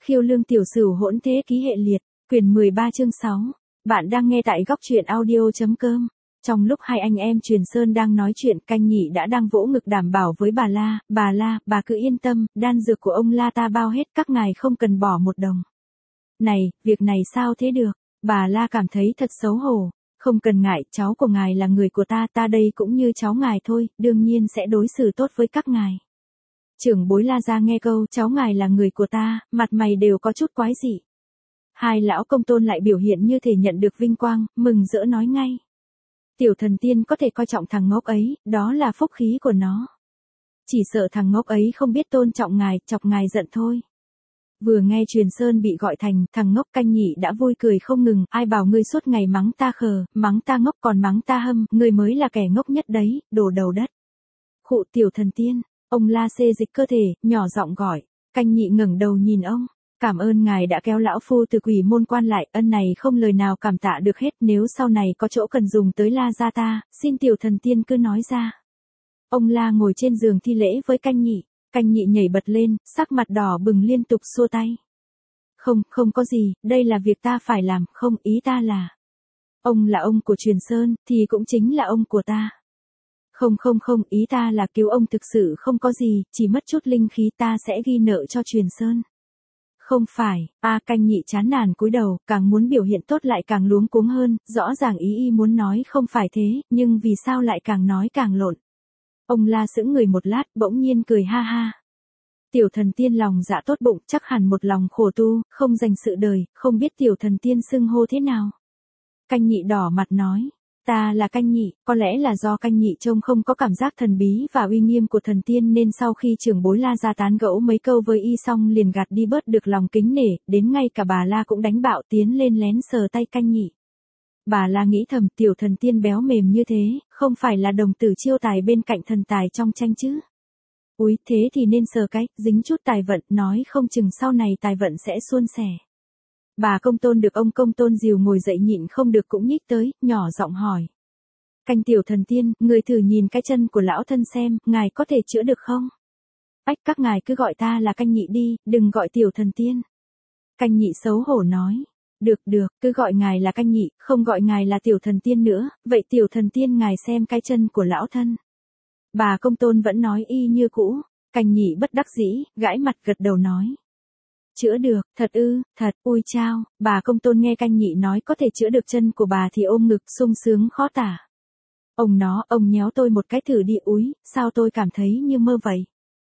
Khiêu lương tiểu sửu hỗn thế ký hệ liệt, quyển 13 chương 6. Bạn đang nghe tại góc truyện audio.com. Trong lúc hai anh em Truyền Sơn đang nói chuyện, Canh Nhị đã đang vỗ ngực đảm bảo với bà La, bà cứ yên tâm, đan dược của ông La ta bao hết, các ngài không cần bỏ một đồng. Này, việc này sao thế được? Bà La cảm thấy thật xấu hổ. Không cần ngại, cháu của ngài là người của ta đây cũng như cháu ngài thôi, đương nhiên sẽ đối xử tốt với các ngài. Trưởng bối La ra nghe câu cháu ngài là người của ta, mặt mày đều có chút quái dị. Hai lão công tôn lại biểu hiện như thể nhận được vinh quang, mừng rỡ nói ngay. Tiểu thần tiên có thể coi trọng thằng ngốc ấy, đó là phúc khí của nó. Chỉ sợ thằng ngốc ấy không biết tôn trọng ngài, chọc ngài giận thôi. Vừa nghe Truyền Sơn bị gọi thành thằng ngốc, Canh Nhị đã vui cười không ngừng, ai bảo ngươi suốt ngày mắng ta khờ, mắng ta ngốc còn mắng ta hâm, ngươi mới là kẻ ngốc nhất đấy, đồ đầu đất. Khụ tiểu thần tiên. Ông La xê dịch cơ thể, nhỏ giọng gọi. Canh Nhị ngẩng đầu nhìn ông. Cảm ơn ngài đã kéo lão phu từ quỷ môn quan lại, ân này không lời nào cảm tạ được hết, nếu sau này có chỗ cần dùng tới La gia ta, xin tiểu thần tiên cứ nói ra. Ông La ngồi trên giường thi lễ với Canh Nhị. Canh Nhị nhảy bật lên, sắc mặt đỏ bừng liên tục xua tay. Không có gì, đây là việc ta phải làm, không, ý ta là. Ông là ông của Truyền Sơn, thì cũng chính là ông của ta. Không, ý ta là cứu ông thực sự không có gì, chỉ mất chút linh khí ta sẽ ghi nợ cho Truyền Sơn. Không phải, Canh Nhị chán nản cúi đầu, càng muốn biểu hiện tốt lại càng luống cuống hơn, rõ ràng ý muốn nói không phải thế, nhưng vì sao lại càng nói càng lộn. Ông La sững người một lát, bỗng nhiên cười ha ha. Tiểu thần tiên lòng dạ tốt bụng, chắc hẳn một lòng khổ tu, không dành sự đời, không biết tiểu thần tiên xưng hô thế nào. Canh Nhị đỏ mặt nói. Ta là Canh Nhị, có lẽ là do Canh Nhị trông không có cảm giác thần bí và uy nghiêm của thần tiên nên sau khi trưởng bối La ra tán gẫu mấy câu với y xong liền gạt đi bớt được lòng kính nể, đến ngay cả bà La cũng đánh bạo tiến lên lén sờ tay Canh Nhị. Bà La nghĩ thầm tiểu thần tiên béo mềm như thế, không phải là đồng tử chiêu tài bên cạnh thần tài trong tranh chứ. Úi thế thì nên sờ cái, dính chút tài vận, nói không chừng sau này tài vận sẽ suôn sẻ. Bà công tôn được ông công tôn dìu ngồi dậy nhịn không được cũng nhích tới, nhỏ giọng hỏi. Canh tiểu thần tiên, người thử nhìn cái chân của lão thân xem, ngài có thể chữa được không? Ách, các ngài cứ gọi ta là Canh Nhị đi, đừng gọi tiểu thần tiên. Canh Nhị xấu hổ nói. Được, cứ gọi ngài là Canh Nhị, không gọi ngài là tiểu thần tiên nữa, vậy tiểu thần tiên ngài xem cái chân của lão thân. Bà công tôn vẫn nói y như cũ, Canh Nhị bất đắc dĩ, gãi mặt gật đầu nói. Chữa được, thật ư, thật, ui chao, bà công tôn nghe Canh Nhị nói có thể chữa được chân của bà thì ôm ngực sung sướng khó tả. Ông nhéo tôi một cái thử đi, úi, sao tôi cảm thấy như mơ vậy?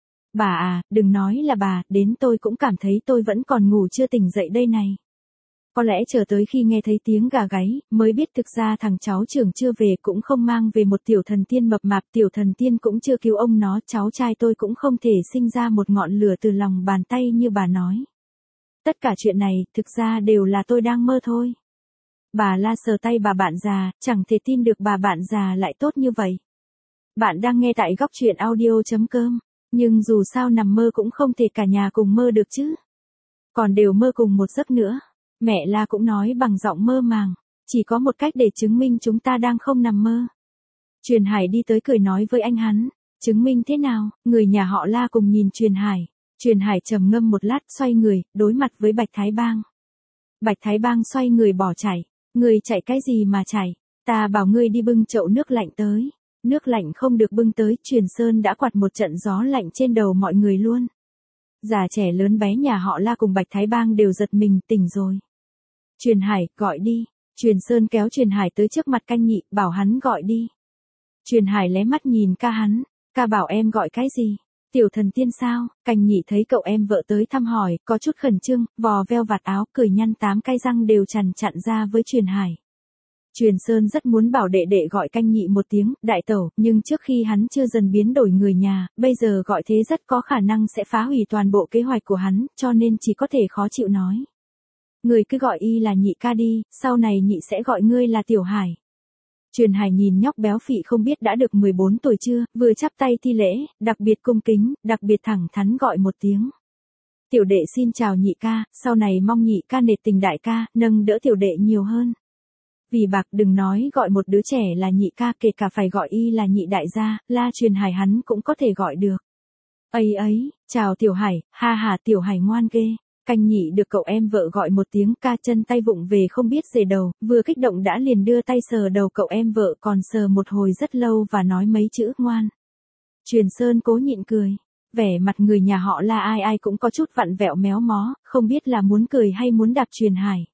Bà đừng nói là bà, đến tôi cũng cảm thấy tôi vẫn còn ngủ chưa tỉnh dậy đây này. Có lẽ chờ tới khi nghe thấy tiếng gà gáy, mới biết thực ra thằng cháu trưởng chưa về cũng không mang về một tiểu thần tiên mập mạp, tiểu thần tiên cũng chưa cứu ông nó, cháu trai tôi cũng không thể sinh ra một ngọn lửa từ lòng bàn tay như bà nói. Tất cả chuyện này, thực ra đều là tôi đang mơ thôi. Bà La sờ tay bà bạn già, chẳng thể tin được bà bạn già lại tốt như vậy. Bạn đang nghe tại góc truyện audio.com, nhưng dù sao nằm mơ cũng không thể cả nhà cùng mơ được chứ. Còn đều mơ cùng một giấc nữa. Mẹ La cũng nói bằng giọng mơ màng, chỉ có một cách để chứng minh chúng ta đang không nằm mơ. Truyền Hải đi tới cười nói với anh hắn, chứng minh thế nào? Người nhà họ La cùng nhìn Truyền Hải. Truyền Hải trầm ngâm một lát xoay người, đối mặt với Bạch Thái Bang. Bạch Thái Bang xoay người bỏ chạy. Người chạy cái gì mà chạy? Ta bảo ngươi đi bưng chậu nước lạnh tới. Nước lạnh không được bưng tới, Truyền Sơn đã quạt một trận gió lạnh trên đầu mọi người luôn. Già trẻ lớn bé nhà họ La cùng Bạch Thái Bang đều giật mình, tỉnh rồi. Truyền Hải, gọi đi. Truyền Sơn kéo Truyền Hải tới trước mặt Canh Nhị, bảo hắn gọi đi. Truyền Hải lé mắt nhìn ca hắn, ca bảo em gọi cái gì? Tiểu thần tiên sao? Canh Nhị thấy cậu em vợ tới thăm hỏi, có chút khẩn trương, vò veo vạt áo, cười nhăn 8 cái răng đều chặn ra với Truyền Hải. Truyền Sơn rất muốn bảo đệ đệ gọi Canh Nhị một tiếng, đại tẩu, nhưng trước khi hắn chưa dần biến đổi người nhà, bây giờ gọi thế rất có khả năng sẽ phá hủy toàn bộ kế hoạch của hắn, cho nên chỉ có thể khó chịu nói. Người cứ gọi y là Nhị ca đi, sau này Nhị sẽ gọi ngươi là Tiểu Hải. Truyền Hải nhìn nhóc béo phì không biết đã được 14 tuổi chưa, vừa chắp tay thi lễ, đặc biệt cung kính, đặc biệt thẳng thắn gọi một tiếng. Tiểu đệ xin chào Nhị ca, sau này mong Nhị ca nể tình đại ca, nâng đỡ tiểu đệ nhiều hơn. Vì bạc đừng nói gọi một đứa trẻ là Nhị ca, kể cả phải gọi y là Nhị đại gia, La Truyền Hải hắn cũng có thể gọi được. Ấy, chào Tiểu Hải, ha ha Tiểu Hải ngoan ghê. Canh nhị được cậu em vợ gọi một tiếng ca, chân tay vụng về không biết dề đầu, vừa kích động đã liền đưa tay sờ đầu cậu em vợ, còn sờ một hồi rất lâu và nói mấy chữ ngoan. Truyền Sơn cố nhịn cười. Vẻ mặt người nhà họ La ai ai cũng có chút vặn vẹo méo mó, không biết là muốn cười hay muốn đạp Truyền Hải.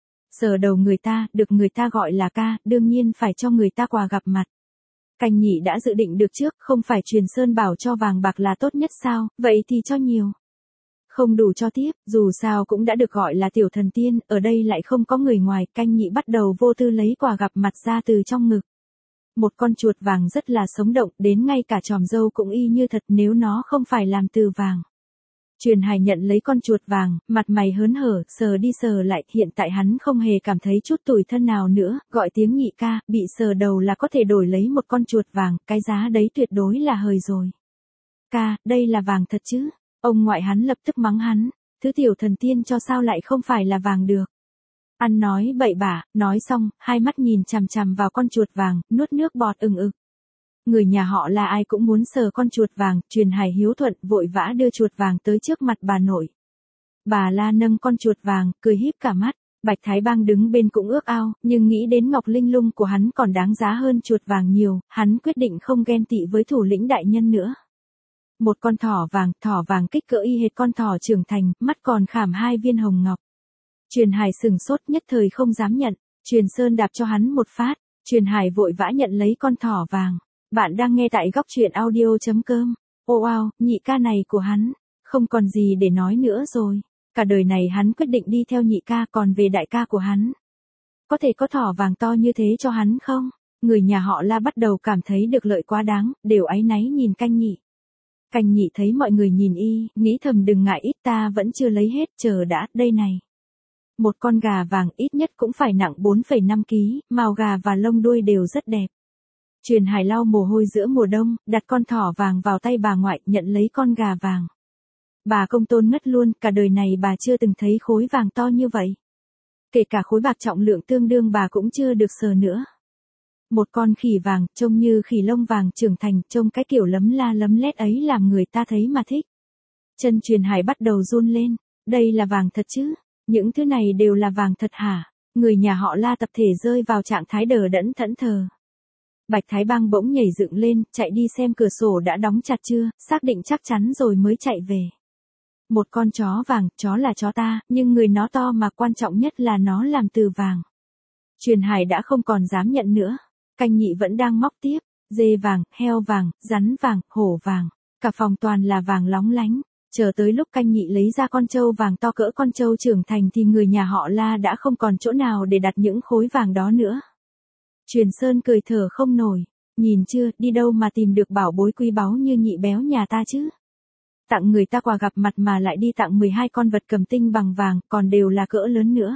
Sờ đầu người ta, được người ta gọi là ca, đương nhiên phải cho người ta quà gặp mặt. Canh nhị đã dự định được trước, không phải Truyền Sơn bảo cho vàng bạc là tốt nhất sao, vậy thì cho nhiều. Không đủ cho tiếp, dù sao cũng đã được gọi là tiểu thần tiên, ở đây lại không có người ngoài, canh nhị bắt đầu vô tư lấy quà gặp mặt ra từ trong ngực. Một con chuột vàng rất là sống động, đến ngay cả tròm râu cũng y như thật nếu nó không phải làm từ vàng. Truyền Hải nhận lấy con chuột vàng, mặt mày hớn hở, sờ đi sờ lại, hiện tại hắn không hề cảm thấy chút tủi thân nào nữa, gọi tiếng nhị ca, bị sờ đầu là có thể đổi lấy một con chuột vàng, cái giá đấy tuyệt đối là hời rồi. Ca, đây là vàng thật chứ? Ông ngoại hắn lập tức mắng hắn, thứ tiểu thần tiên cho sao lại không phải là vàng được. Ăn nói bậy bạ, nói xong, hai mắt nhìn chằm chằm vào con chuột vàng, nuốt nước bọt ừng ực. Người nhà họ là ai cũng muốn sờ con chuột vàng, Truyền Hải hiếu thuận, vội vã đưa chuột vàng tới trước mặt bà nội. Bà La nâng con chuột vàng, cười híp cả mắt, Bạch Thái Bang đứng bên cũng ước ao, nhưng nghĩ đến ngọc linh lung của hắn còn đáng giá hơn chuột vàng nhiều, hắn quyết định không ghen tị với thủ lĩnh đại nhân nữa. Một con thỏ vàng kích cỡ y hệt con thỏ trưởng thành, mắt còn khảm 2 viên hồng ngọc. Truyền Hải sừng sốt nhất thời không dám nhận, Truyền Sơn đạp cho hắn một phát, Truyền Hải vội vã nhận lấy con thỏ vàng. Bạn đang nghe tại góc truyện audio.com. Ô wow, nhị ca này của hắn, không còn gì để nói nữa rồi. Cả đời này hắn quyết định đi theo nhị ca, còn về đại ca của hắn. Có thể có thỏ vàng to như thế cho hắn không? Người nhà họ La bắt đầu cảm thấy được lợi quá đáng, đều áy náy nhìn canh nhị. Canh nhị thấy mọi người nhìn y, nghĩ thầm đừng ngại ít, ta vẫn chưa lấy hết, chờ đã, đây này. Một con gà vàng ít nhất cũng phải nặng 4,5 kg, mào gà và lông đuôi đều rất đẹp. Truyền Hải lau mồ hôi giữa mùa đông, đặt con thỏ vàng vào tay bà ngoại, nhận lấy con gà vàng. Bà Công Tôn ngất luôn, cả đời này bà chưa từng thấy khối vàng to như vậy. Kể cả khối bạc trọng lượng tương đương bà cũng chưa được sờ nữa. Một con khỉ vàng, trông như khỉ lông vàng trưởng thành, trông cái kiểu lấm la lấm lét ấy làm người ta thấy mà thích. Chân Truyền Hải bắt đầu run lên, đây là vàng thật chứ? Những thứ này đều là vàng thật hả? Người nhà họ La tập thể rơi vào trạng thái đờ đẫn thẫn thờ. Bạch Thái Bang bỗng nhảy dựng lên, chạy đi xem cửa sổ đã đóng chặt chưa, xác định chắc chắn rồi mới chạy về. Một con chó vàng, chó là chó ta, nhưng người nó to mà quan trọng nhất là nó làm từ vàng. Truyền Hải đã không còn dám nhận nữa. Canh nhị vẫn đang móc tiếp, dê vàng, heo vàng, rắn vàng, hổ vàng, cả phòng toàn là vàng lóng lánh. Chờ tới lúc canh nhị lấy ra con trâu vàng to cỡ con trâu trưởng thành thì người nhà họ La đã không còn chỗ nào để đặt những khối vàng đó nữa. Truyền Sơn cười thở không nổi, nhìn chưa, đi đâu mà tìm được bảo bối quý báu như nhị béo nhà ta chứ. Tặng người ta quà gặp mặt mà lại đi tặng 12 con vật cầm tinh bằng vàng, còn đều là cỡ lớn nữa.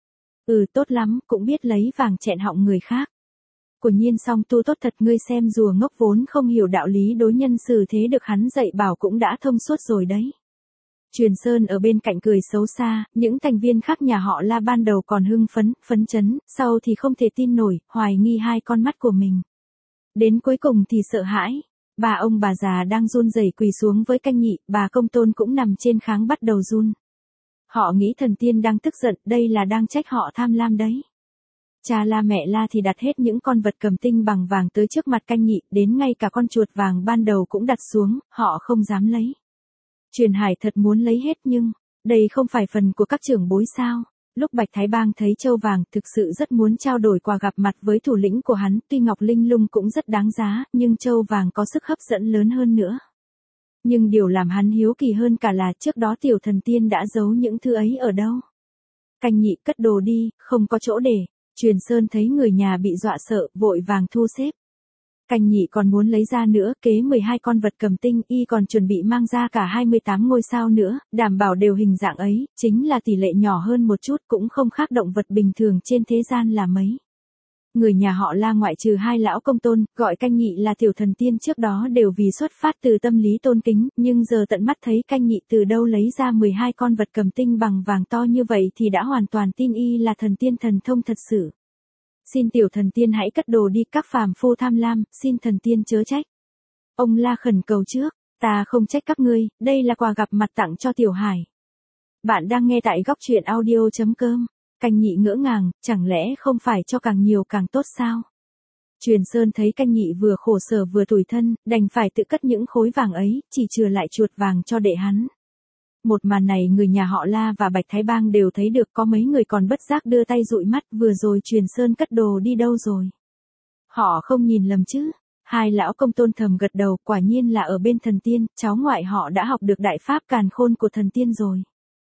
Tốt lắm, cũng biết lấy vàng chẹn họng người khác. Của nhiên song tu tốt thật, ngươi xem rùa ngốc vốn không hiểu đạo lý đối nhân xử thế được hắn dạy bảo cũng đã thông suốt rồi đấy. Truyền Sơn ở bên cạnh cười xấu xa, những thành viên khác nhà họ La ban đầu còn hưng phấn chấn, sau thì không thể tin nổi, hoài nghi hai con mắt của mình. Đến cuối cùng thì sợ hãi. Bà ông bà già đang run rẩy quỳ xuống với canh nhị, bà Công Tôn cũng nằm trên kháng bắt đầu run. Họ nghĩ thần tiên đang tức giận, đây là đang trách họ tham lam đấy. Cha La mẹ La thì đặt hết những con vật cầm tinh bằng vàng tới trước mặt canh nhị, đến ngay cả con chuột vàng ban đầu cũng đặt xuống, họ không dám lấy. Truyền Hải thật muốn lấy hết nhưng, đây không phải phần của các trưởng bối sao. Lúc Bạch Thái Bang thấy châu vàng thực sự rất muốn trao đổi quà gặp mặt với thủ lĩnh của hắn, tuy ngọc linh lung cũng rất đáng giá, nhưng châu vàng có sức hấp dẫn lớn hơn nữa. Nhưng điều làm hắn hiếu kỳ hơn cả là trước đó tiểu thần tiên đã giấu những thứ ấy ở đâu. Canh nhị cất đồ đi, không có chỗ để. Truyền Sơn thấy người nhà bị dọa sợ, vội vàng thu xếp. Canh nhị còn muốn lấy ra nữa, kế 12 con vật cầm tinh, y còn chuẩn bị mang ra cả 28 ngôi sao nữa, đảm bảo đều hình dạng ấy, chính là tỷ lệ nhỏ hơn một chút, cũng không khác động vật bình thường trên thế gian là mấy. Người nhà họ La ngoại trừ hai lão Công Tôn, gọi canh nhị là tiểu thần tiên trước đó đều vì xuất phát từ tâm lý tôn kính, nhưng giờ tận mắt thấy canh nhị từ đâu lấy ra 12 con vật cầm tinh bằng vàng to như vậy thì đã hoàn toàn tin y là thần tiên thần thông thật sự. Xin tiểu thần tiên hãy cất đồ đi, các phàm phu tham lam, xin thần tiên chớ trách. Ông La khẩn cầu trước, ta không trách các ngươi, đây là quà gặp mặt tặng cho tiểu Hải. Bạn đang nghe tại góc truyện audio.com. Canh nhị ngỡ ngàng, chẳng lẽ không phải cho càng nhiều càng tốt sao? Truyền Sơn thấy canh nhị vừa khổ sở vừa tủi thân, đành phải tự cất những khối vàng ấy, chỉ chừa lại chuột vàng cho đệ hắn. Một màn này người nhà họ La và Bạch Thái Bang đều thấy được, có mấy người còn bất giác đưa tay dụi mắt, vừa rồi Truyền Sơn cất đồ đi đâu rồi? Họ không nhìn lầm chứ? Hai lão công tôn thầm gật đầu, quả nhiên là ở bên thần tiên, cháu ngoại họ đã học được đại pháp càn khôn của thần tiên rồi.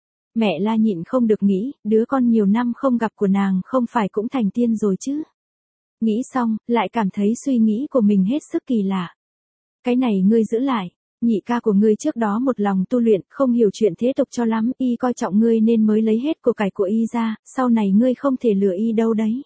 Mẹ La nhịn không được nghĩ, đứa con nhiều năm không gặp của nàng không phải cũng thành tiên rồi chứ. Nghĩ xong, lại cảm thấy suy nghĩ của mình hết sức kỳ lạ. Cái này ngươi giữ lại, nhị ca của ngươi trước đó một lòng tu luyện, không hiểu chuyện thế tục cho lắm, y coi trọng ngươi nên mới lấy hết của cải của y ra, sau này ngươi không thể lừa y đâu đấy.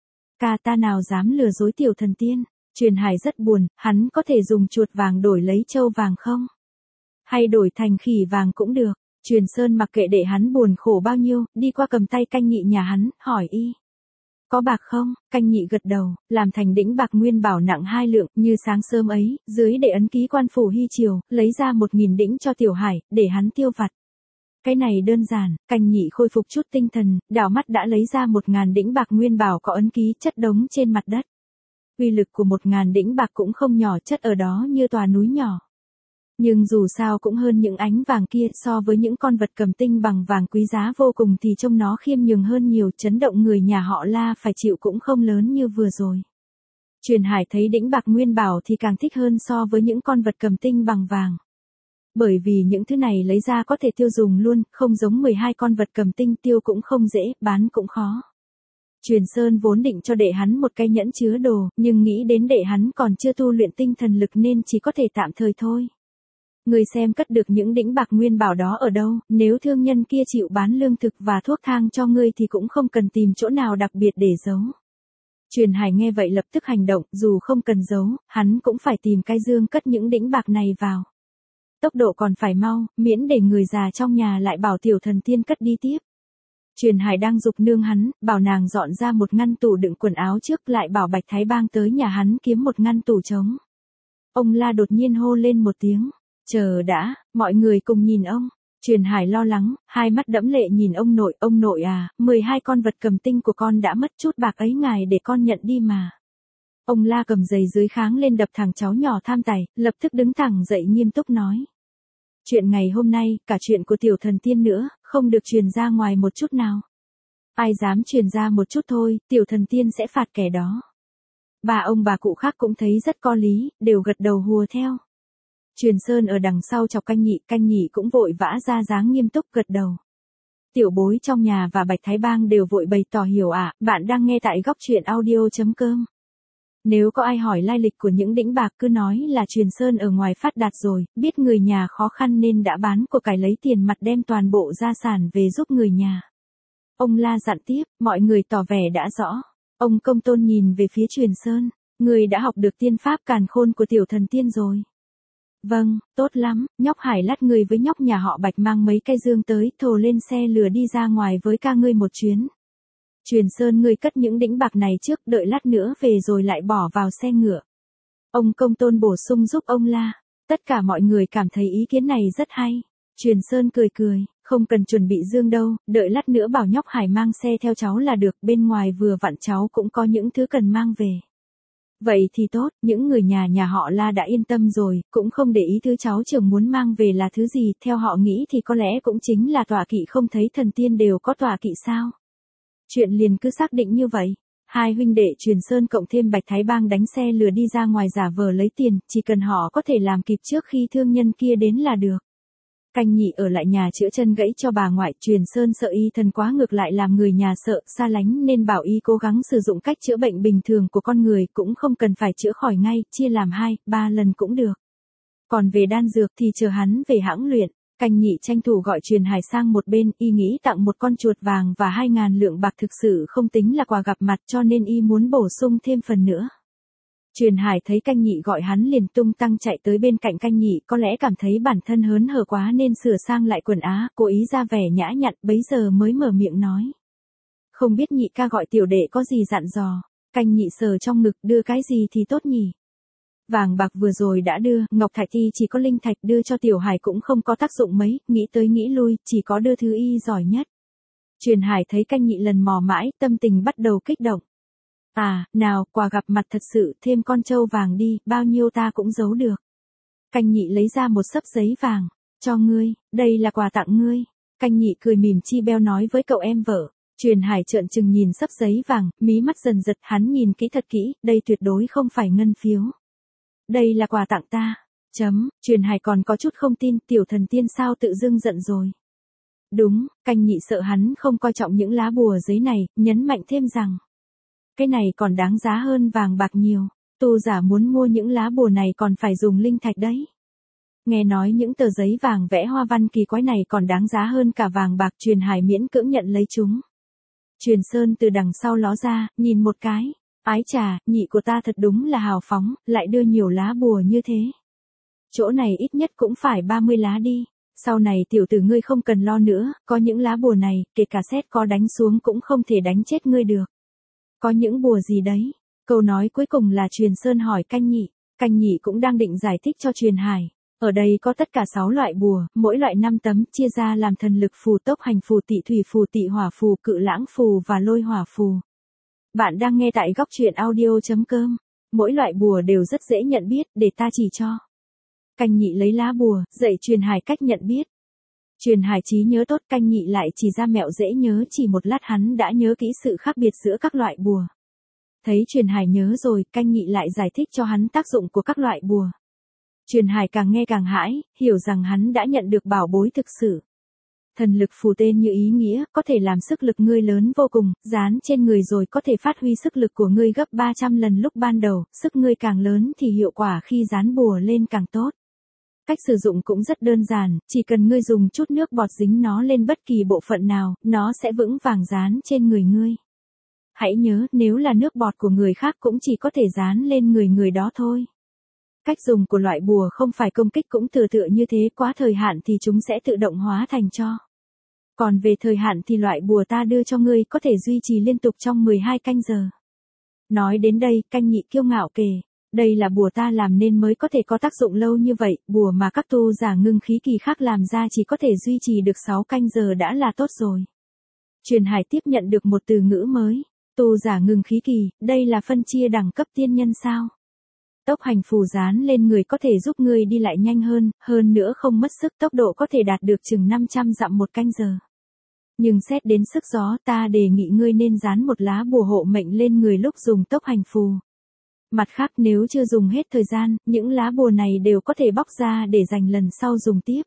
Ca ta nào dám lừa dối tiểu thần tiên. Truyền Hải rất buồn, hắn có thể dùng chuột vàng đổi lấy châu vàng không? Hay đổi thành khỉ vàng cũng được. Truyền Sơn mặc kệ để hắn buồn khổ bao nhiêu, đi qua cầm tay canh nhị nhà hắn, hỏi y. Có bạc không? Canh nhị gật đầu, làm thành đĩnh bạc nguyên bảo nặng 2 lượng, như sáng sớm ấy, dưới để ấn ký quan phủ hy triều, lấy ra 1.000 đĩnh cho Tiểu Hải, để hắn tiêu vặt. Cái này đơn giản, canh nhị khôi phục chút tinh thần, đảo mắt đã lấy ra 1.000 đĩnh bạc nguyên bảo có ấn ký chất đống trên mặt đất. Uy lực của 1.000 đĩnh bạc cũng không nhỏ, chất ở đó như tòa núi nhỏ. Nhưng dù sao cũng hơn những ánh vàng kia, so với những con vật cầm tinh bằng vàng quý giá vô cùng thì trông nó khiêm nhường hơn nhiều, chấn động người nhà họ La phải chịu cũng không lớn như vừa rồi. Truyền Hải thấy đĩnh bạc nguyên bảo thì càng thích hơn so với những con vật cầm tinh bằng vàng. Bởi vì những thứ này lấy ra có thể tiêu dùng luôn, không giống 12 con vật cầm tinh tiêu cũng không dễ, bán cũng khó. Truyền Sơn vốn định cho đệ hắn một cái nhẫn chứa đồ, nhưng nghĩ đến đệ hắn còn chưa tu luyện tinh thần lực nên chỉ có thể tạm thời thôi. Người xem cất được những đĩnh bạc nguyên bảo đó ở đâu, nếu thương nhân kia chịu bán lương thực và thuốc thang cho ngươi thì cũng không cần tìm chỗ nào đặc biệt để giấu. Truyền Hải nghe vậy lập tức hành động, dù không cần giấu, hắn cũng phải tìm cái dương cất những đĩnh bạc này vào. Tốc độ còn phải mau, miễn để người già trong nhà lại bảo tiểu thần tiên cất đi tiếp. Truyền Hải đang giục nương hắn, bảo nàng dọn ra một ngăn tủ đựng quần áo trước, lại bảo Bạch Thái Bang tới nhà hắn kiếm một ngăn tủ trống. Ông La đột nhiên hô lên một tiếng, chờ đã, mọi người cùng nhìn ông. Truyền Hải lo lắng, hai mắt đẫm lệ nhìn ông nội à, 12 con vật cầm tinh của con đã mất, chút bạc ấy ngài để con nhận đi mà. Ông La cầm giày dưới kháng lên đập thẳng cháu nhỏ tham tài, lập tức đứng thẳng dậy nghiêm túc nói. Chuyện ngày hôm nay, cả chuyện của tiểu thần tiên nữa, không được truyền ra ngoài một chút nào. Ai dám truyền ra một chút thôi, tiểu thần tiên sẽ phạt kẻ đó. Bà ông bà cụ khác cũng thấy rất có lý, đều gật đầu hùa theo. Truyền Sơn ở đằng sau chọc canh nhị cũng vội vã ra dáng nghiêm túc gật đầu. Tiểu bối trong nhà và Bạch Thái Bang đều vội bày tỏ hiểu ạ, bạn đang nghe tại góc truyện audio.com. Nếu có ai hỏi lai lịch của những đĩnh bạc cứ nói là Truyền Sơn ở ngoài phát đạt rồi, biết người nhà khó khăn nên đã bán của cải lấy tiền mặt đem toàn bộ gia sản về giúp người nhà. Ông La dặn tiếp, mọi người tỏ vẻ đã rõ. Ông Công Tôn nhìn về phía Truyền Sơn, người đã học được tiên pháp càn khôn của tiểu thần tiên rồi. Vâng, tốt lắm, nhóc Hải lát người với nhóc nhà họ Bạch mang mấy cây dương tới, thồ lên xe lừa đi ra ngoài với ca ngươi một chuyến. Truyền Sơn ngươi cất những đĩnh bạc này trước, đợi lát nữa về rồi lại bỏ vào xe ngựa. Ông Công Tôn bổ sung giúp ông La. Tất cả mọi người cảm thấy ý kiến này rất hay. Truyền Sơn cười, không cần chuẩn bị dương đâu, đợi lát nữa bảo nhóc Hải mang xe theo cháu là được, bên ngoài vừa vặn cháu cũng có những thứ cần mang về. Vậy thì tốt, những người nhà họ La đã yên tâm rồi, cũng không để ý thứ cháu trưởng muốn mang về là thứ gì, theo họ nghĩ thì có lẽ cũng chính là tọa kỵ, không thấy thần tiên đều có tọa kỵ sao. Chuyện liền cứ xác định như vậy. Hai huynh đệ Truyền Sơn cộng thêm Bạch Thái Bang đánh xe lừa đi ra ngoài giả vờ lấy tiền, chỉ cần họ có thể làm kịp trước khi thương nhân kia đến là được. Canh nhị ở lại nhà chữa chân gãy cho bà ngoại. Truyền Sơn sợ y thần quá ngược lại làm người nhà sợ xa lánh nên bảo y cố gắng sử dụng cách chữa bệnh bình thường của con người, cũng không cần phải chữa khỏi ngay, chia làm 2-3 lần cũng được. Còn về đan dược thì chờ hắn về hãng luyện. Canh nhị tranh thủ gọi Truyền Hải sang một bên, y nghĩ tặng một con chuột vàng và 2.000 lượng bạc thực sự không tính là quà gặp mặt, cho nên y muốn bổ sung thêm phần nữa. Truyền Hải thấy canh nhị gọi hắn liền tung tăng chạy tới bên cạnh canh nhị, có lẽ cảm thấy bản thân hớn hở quá nên sửa sang lại quần áo, cố ý ra vẻ nhã nhặn, bấy giờ mới mở miệng nói. Không biết nhị ca gọi tiểu đệ có gì dặn dò. Canh nhị sờ trong ngực, đưa cái gì thì tốt nhỉ? Vàng bạc vừa rồi đã đưa, ngọc thạch thì chỉ có linh thạch đưa cho Tiểu Hải cũng không có tác dụng mấy, nghĩ tới nghĩ lui, chỉ có đưa thứ y giỏi nhất. Truyền Hải thấy Canh Nhị lần mò mãi, tâm tình bắt đầu kích động. À, nào, quà gặp mặt thật sự, thêm con trâu vàng đi, bao nhiêu ta cũng giấu được. Canh Nhị lấy ra một xấp giấy vàng, cho ngươi, đây là quà tặng ngươi. Canh Nhị cười mỉm chi beo nói với cậu em vợ. Truyền Hải trợn trừng nhìn xấp giấy vàng, mí mắt dần giật, hắn nhìn kỹ thật kỹ, đây tuyệt đối không phải ngân phiếu. Đây là quà tặng ta. Truyền Hải còn có chút không tin, tiểu thần tiên sao tự dưng giận rồi. Đúng, Canh Nhị sợ hắn không coi trọng những lá bùa giấy này, nhấn mạnh thêm rằng. Cái này còn đáng giá hơn vàng bạc nhiều, tu giả muốn mua những lá bùa này còn phải dùng linh thạch đấy. Nghe nói những tờ giấy vàng vẽ hoa văn kỳ quái này còn đáng giá hơn cả vàng bạc, Truyền Hải miễn cưỡng nhận lấy chúng. Truyền Sơn từ đằng sau ló ra, nhìn một cái. Ái chà, nhị của ta thật đúng là hào phóng, lại đưa nhiều lá bùa như thế. Chỗ này ít nhất cũng phải 30 lá đi. Sau này tiểu tử ngươi không cần lo nữa, có những lá bùa này, kể cả sét có đánh xuống cũng không thể đánh chết ngươi được. Có những bùa gì đấy? Câu nói cuối cùng là Truyền Sơn hỏi Canh Nhị. Canh Nhị cũng đang định giải thích cho Truyền Hải. Ở đây có tất cả 6 loại bùa, mỗi loại 5 tấm, chia ra làm thần lực phù, tốc hành phù, tị thủy phù, tị hỏa phù, cự lãng phù và lôi hỏa phù. Bạn đang nghe tại góc truyện audio.com. Mỗi loại bùa đều rất dễ nhận biết, để ta chỉ cho. Canh Nhị lấy lá bùa, dạy Truyền Hải cách nhận biết. Truyền Hải trí nhớ tốt, Canh Nhị lại chỉ ra mẹo dễ nhớ, chỉ một lát hắn đã nhớ kỹ sự khác biệt giữa các loại bùa. Thấy Truyền Hải nhớ rồi, Canh Nhị lại giải thích cho hắn tác dụng của các loại bùa. Truyền Hải càng nghe càng hãi, hiểu rằng hắn đã nhận được bảo bối thực sự. Thần lực phù tên như ý nghĩa, có thể làm sức lực ngươi lớn vô cùng, dán trên người rồi có thể phát huy sức lực của ngươi gấp 300 lần lúc ban đầu, sức ngươi càng lớn thì hiệu quả khi dán bùa lên càng tốt. Cách sử dụng cũng rất đơn giản, chỉ cần ngươi dùng chút nước bọt dính nó lên bất kỳ bộ phận nào, nó sẽ vững vàng dán trên người ngươi. Hãy nhớ, nếu là nước bọt của người khác cũng chỉ có thể dán lên người đó thôi. Cách dùng của loại bùa không phải công kích cũng tựa như thế, quá thời hạn thì chúng sẽ tự động hóa thành tro. Còn về thời hạn thì loại bùa ta đưa cho ngươi có thể duy trì liên tục trong 12 canh giờ. Nói đến đây, Canh Nhị kiêu ngạo kể, đây là bùa ta làm nên mới có thể có tác dụng lâu như vậy, bùa mà các tu giả ngưng khí kỳ khác làm ra chỉ có thể duy trì được 6 canh giờ đã là tốt rồi. Truyền Hải tiếp nhận được một từ ngữ mới, tu giả ngưng khí kỳ, đây là phân chia đẳng cấp tiên nhân sao? Tốc hành phù dán lên người có thể giúp ngươi đi lại nhanh hơn nữa không mất sức, tốc độ có thể đạt được chừng 500 dặm một canh giờ. Nhưng xét đến sức gió, ta đề nghị ngươi nên dán một lá bùa hộ mệnh lên người lúc dùng tốc hành phù. Mặt khác nếu chưa dùng hết thời gian, những lá bùa này đều có thể bóc ra để dành lần sau dùng tiếp.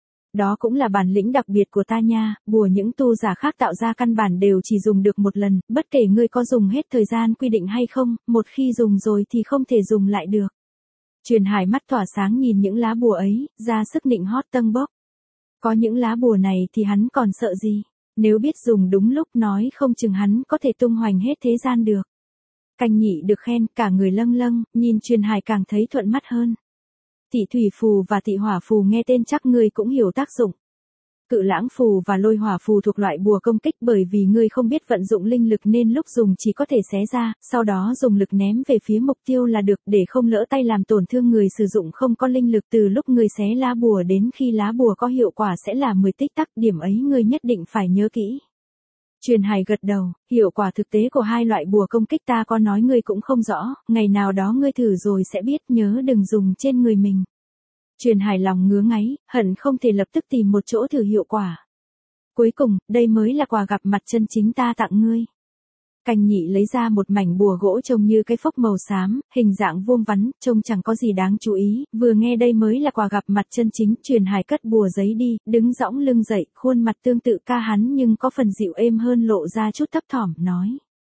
Đó cũng là bản lĩnh đặc biệt của ta nha, bùa những tu giả khác tạo ra căn bản đều chỉ dùng được một lần, bất kể ngươi có dùng hết thời gian quy định hay không, một khi dùng rồi thì không thể dùng lại được. Truyền Hải mắt tỏa sáng nhìn những lá bùa ấy, ra sức nịnh hót tâng bốc. Có những lá bùa này thì hắn còn sợ gì, nếu biết dùng đúng lúc nói không chừng hắn có thể tung hoành hết thế gian được. Canh Nhị được khen, cả người lâng lâng, nhìn Truyền Hải càng thấy thuận mắt hơn. Tị thủy phù và tị hỏa phù nghe tên chắc ngươi cũng hiểu tác dụng. Cự lãng phù và lôi hỏa phù thuộc loại bùa công kích, bởi vì ngươi không biết vận dụng linh lực nên lúc dùng chỉ có thể xé ra, sau đó dùng lực ném về phía mục tiêu là được, để không lỡ tay làm tổn thương người sử dụng không có linh lực. Từ lúc ngươi xé lá bùa đến khi lá bùa có hiệu quả sẽ là 10 tích tắc, điểm ấy ngươi nhất định phải nhớ kỹ. Truyền Hải gật đầu, hiệu quả thực tế của hai loại bùa công kích ta có nói ngươi cũng không rõ, ngày nào đó ngươi thử rồi sẽ biết, nhớ đừng dùng trên người mình. Truyền Hải lòng ngứa ngáy, hận không thể lập tức tìm một chỗ thử hiệu quả. Cuối cùng, đây mới là quà gặp mặt chân chính ta tặng ngươi. Canh Nhị lấy ra một mảnh bùa gỗ trông như cái phốc màu xám, hình dạng vuông vắn, trông chẳng có gì đáng chú ý, vừa nghe đây mới là quà gặp mặt chân chính, Truyền Hải cất bùa giấy đi, đứng dõng lưng dậy, khuôn mặt tương tự ca hắn nhưng có phần dịu êm hơn, lộ ra chút thấp thỏm, nói.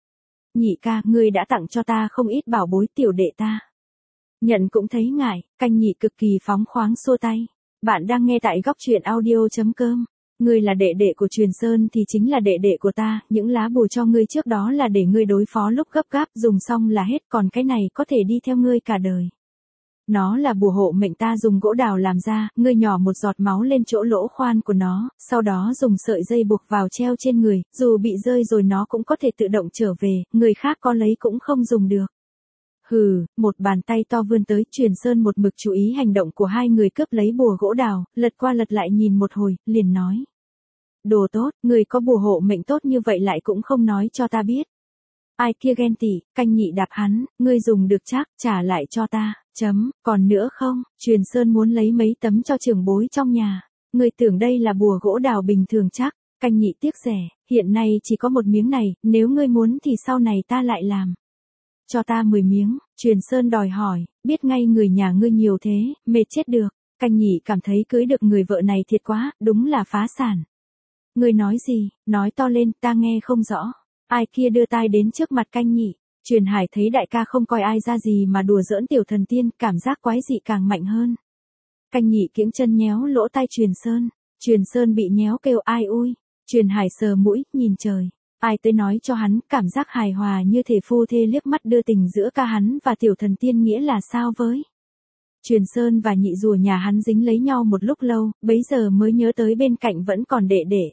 Nhị ca, ngươi đã tặng cho ta không ít bảo bối, tiểu đệ ta. Nhận cũng thấy ngại, Canh Nhị cực kỳ phóng khoáng xua tay. Bạn đang nghe tại góc truyện audio.com. Ngươi là đệ đệ của Truyền Sơn thì chính là đệ đệ của ta, những lá bùa cho ngươi trước đó là để ngươi đối phó lúc gấp gáp, dùng xong là hết, còn cái này có thể đi theo ngươi cả đời. Nó là bùa hộ mệnh ta dùng gỗ đào làm ra, ngươi nhỏ một giọt máu lên chỗ lỗ khoan của nó, sau đó dùng sợi dây buộc vào treo trên người, dù bị rơi rồi nó cũng có thể tự động trở về, người khác có lấy cũng không dùng được. Hừ, một bàn tay to vươn tới, Truyền Sơn một mực chú ý hành động của hai người cướp lấy bùa gỗ đào, lật qua lật lại nhìn một hồi, liền nói. Đồ tốt, người có bùa hộ mệnh tốt như vậy lại cũng không nói cho ta biết. Ai kia ghen tị, Canh Nhị đạp hắn, ngươi dùng được chắc, trả lại cho ta, còn nữa không, Truyền Sơn muốn lấy mấy tấm cho trưởng bối trong nhà, ngươi tưởng đây là bùa gỗ đào bình thường chắc, Canh Nhị tiếc rẻ, hiện nay chỉ có một miếng này, nếu ngươi muốn thì sau này ta lại làm. Cho ta 10 miếng, Truyền Sơn đòi hỏi, biết ngay người nhà ngươi nhiều thế, mệt chết được, Canh Nhị cảm thấy cưới được người vợ này thiệt quá, đúng là phá sản. Ngươi nói gì, nói to lên, ta nghe không rõ. Ai kia đưa tai đến trước mặt Canh Nhị, Truyền Hải thấy đại ca không coi ai ra gì mà đùa giỡn tiểu thần tiên, cảm giác quái dị càng mạnh hơn. Canh Nhị kiễng chân nhéo lỗ tai Truyền Sơn bị nhéo kêu ai ui, Truyền Hải sờ mũi, nhìn trời. Ai tới nói cho hắn, cảm giác hài hòa như thể phu thê liếc mắt đưa tình giữa ca hắn và tiểu thần tiên nghĩa là sao với. Truyền Sơn và nhị rùa nhà hắn dính lấy nhau một lúc lâu, bấy giờ mới nhớ tới bên cạnh vẫn còn đệ đệ.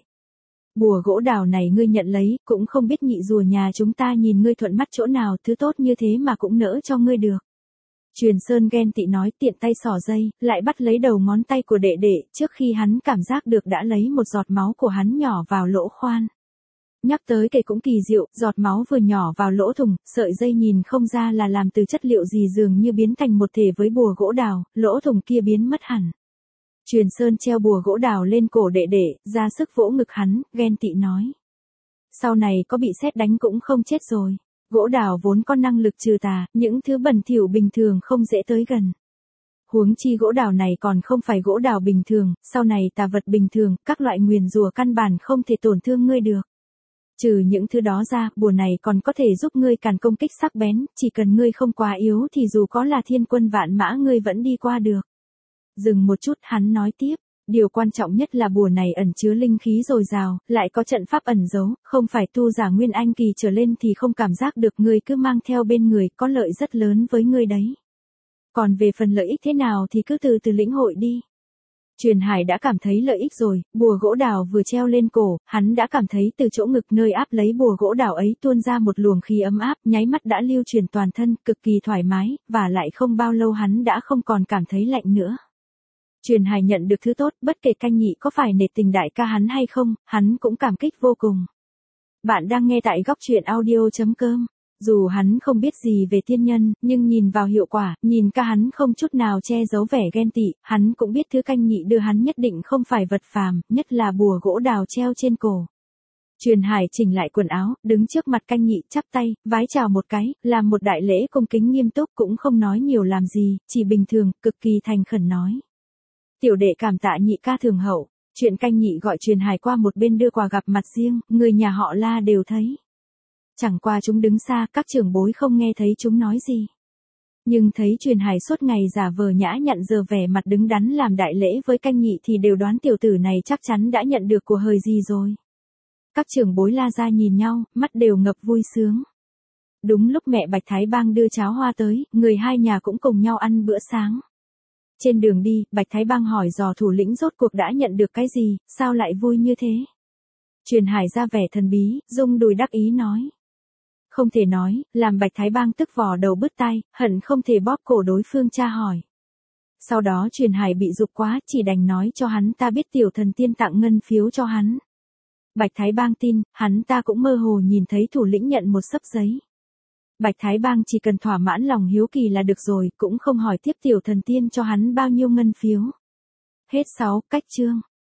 Bùa gỗ đào này ngươi nhận lấy, cũng không biết nhị rùa nhà chúng ta nhìn ngươi thuận mắt chỗ nào, thứ tốt như thế mà cũng nỡ cho ngươi được. Truyền Sơn ghen tị nói, tiện tay xỏ dây, lại bắt lấy đầu ngón tay của đệ đệ, trước khi hắn cảm giác được đã lấy một giọt máu của hắn nhỏ vào lỗ khoan. Nhắc tới kể cũng kỳ diệu, giọt máu vừa nhỏ vào lỗ thùng, sợi dây nhìn không ra là làm từ chất liệu gì, dường như biến thành một thể với bùa gỗ đào, lỗ thùng kia biến mất hẳn. Truyền Sơn treo bùa gỗ đào lên cổ đệ đệ, ra sức vỗ ngực hắn, ghen tị nói. Sau này có bị sét đánh cũng không chết rồi. Gỗ đào vốn có năng lực trừ tà, những thứ bẩn thỉu bình thường không dễ tới gần. Huống chi gỗ đào này còn không phải gỗ đào bình thường, sau này tà vật bình thường, các loại nguyền rủa căn bản không thể tổn thương ngươi được. Trừ những thứ đó ra, bùa này còn có thể giúp ngươi càn công kích sắc bén, chỉ cần ngươi không quá yếu thì dù có là thiên quân vạn mã ngươi vẫn đi qua được. Dừng một chút, hắn nói tiếp, điều quan trọng nhất là bùa này ẩn chứa linh khí dồi dào, lại có trận pháp ẩn giấu, không phải tu giả Nguyên Anh kỳ trở lên thì không cảm giác được, ngươi cứ mang theo bên người, có lợi rất lớn với ngươi đấy. Còn về phần lợi ích thế nào thì cứ từ từ lĩnh hội đi. Truyền Hải đã cảm thấy lợi ích rồi, bùa gỗ đào vừa treo lên cổ, hắn đã cảm thấy từ chỗ ngực nơi áp lấy bùa gỗ đào ấy tuôn ra một luồng khí ấm áp, nháy mắt đã lưu truyền toàn thân, cực kỳ thoải mái, và lại không bao lâu hắn đã không còn cảm thấy lạnh nữa. Truyền Hải nhận được thứ tốt, bất kể Canh Nhị có phải nể tình đại ca hắn hay không, hắn cũng cảm kích vô cùng. Bạn đang nghe tại góc truyện audio.com. Dù hắn không biết gì về tiên nhân, nhưng nhìn vào hiệu quả, nhìn ca hắn không chút nào che giấu vẻ ghen tị, hắn cũng biết thứ Canh Nhị đưa hắn nhất định không phải vật phàm, nhất là bùa gỗ đào treo trên cổ. Truyền Hải chỉnh lại quần áo, đứng trước mặt Canh Nhị, chắp tay, vái chào một cái, làm một đại lễ cung kính nghiêm túc, cũng không nói nhiều làm gì, chỉ bình thường, cực kỳ thành khẩn nói. Tiểu đệ cảm tạ nhị ca thường hậu. Chuyện Canh Nhị gọi Truyền Hải qua một bên đưa quà gặp mặt riêng, người nhà họ La đều thấy. Chẳng qua chúng đứng xa, các trưởng bối không nghe thấy chúng nói gì. Nhưng thấy Truyền Hải suốt ngày giả vờ nhã nhặn giờ vẻ mặt đứng đắn làm đại lễ với Canh Nhị thì đều đoán tiểu tử này chắc chắn đã nhận được của hời gì rồi. Các trưởng bối La ra nhìn nhau, mắt đều ngập vui sướng. Đúng lúc mẹ Bạch Thái Bang đưa cháo hoa tới, người hai nhà cũng cùng nhau ăn bữa sáng. Trên đường đi, Bạch Thái Bang hỏi dò thủ lĩnh rốt cuộc đã nhận được cái gì, sao lại vui như thế. Truyền Hải ra vẻ thần bí, rung đùi đắc ý nói. Không thể nói, làm Bạch Thái Bang tức vò đầu bứt tai, hận không thể bóp cổ đối phương tra hỏi. Sau đó Truyền Hải bị giục quá, chỉ đành nói cho hắn ta biết tiểu thần tiên tặng ngân phiếu cho hắn. Bạch Thái Bang tin, hắn ta cũng mơ hồ nhìn thấy thủ lĩnh nhận một xấp giấy. Bạch Thái Bang chỉ cần thỏa mãn lòng hiếu kỳ là được rồi, cũng không hỏi tiếp tiểu thần tiên cho hắn bao nhiêu ngân phiếu. Hết 6 cách chương.